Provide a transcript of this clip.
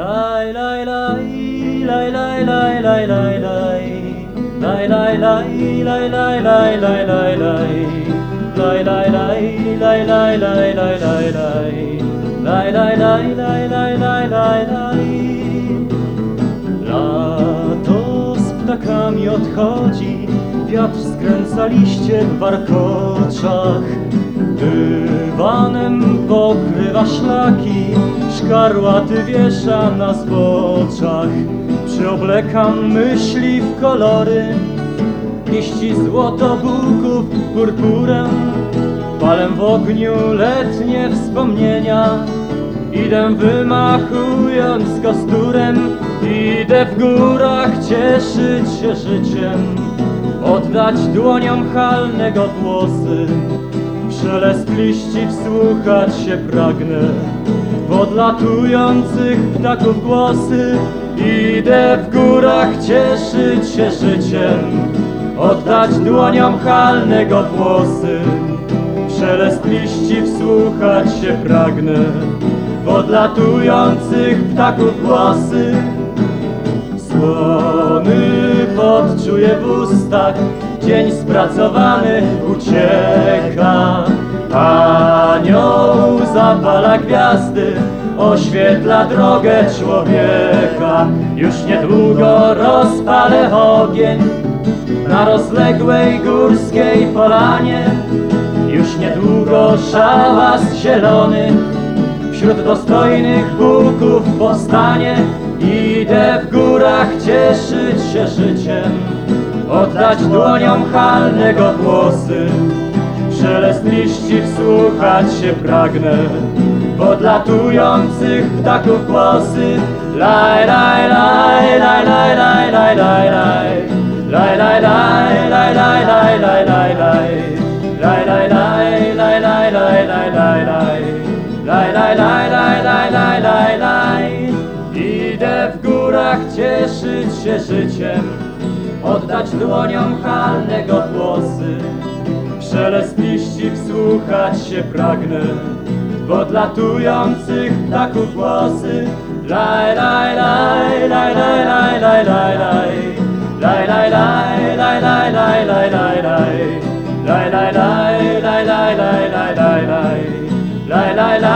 Laj, laj, laj, laj, laj, laj, laj, laj, laj. Laj, laj, laj, laj, laj, laj, laj, laj, laj. Laj, laj, laj, laj, laj, laj, laj, laj, laj. Laj, laj, laj, laj, laj, laj, laj, laj. Lato z ptakami odchodzi, wiatr skręca liście w warkoczach. Dywanem pokrywa szlaki, szkarłaty wiesza na zboczach. Przyoblekam myśli w kolory, liści złotobuków purpurę. Palę w ogniu letnie wspomnienia, idę wymachując kosturem. Idę w górach cieszyć się życiem, oddać dłoniom halnego głosy. Szelest liści wsłuchać się pragnę, w odlatujących ptaków głosy. Idę w górach cieszyć się życiem, oddać dłoniom halnego głosy. Szelest liści wsłuchać się pragnę, w odlatujących ptaków głosy. Słony pot czuję w ustach, dzień spracowany ucieka. Anioł zapala gwiazdy, oświetla drogę człowieka. Już niedługo rozpalę ogień na rozległej górskiej polanie. Już niedługo szałas zielony wśród dostojnych buków powstanie. Idę w górach cieszyć się życiem, oddać dłoniom halnego głosy. Szelest liści wsłuchać się pragnę, w odlatujących ptaków głosy. Laj, laj, laj, laj, laj, laj, laj, laj, laj. Laj, laj, laj, laj, laj, laj, laj, laj, laj. Laj, laj, laj, laj, laj, laj, laj, laj, laj. Laj, laj, laj, laj, laj, laj, laj, laj. Idę w górach cieszyć się życiem, oddać dłoniom halnego głosy. Szelest liści wsłuchać się pragnę, w odlatujących ptaków głosy. Laj, laj, laj, laj, laj, laj, laj, laj, laj. Laj, laj, laj, laj, laj, laj, laj, laj, laj. Laj, laj, laj, laj, laj, laj, laj, laj, laj. Laj, laj, laj.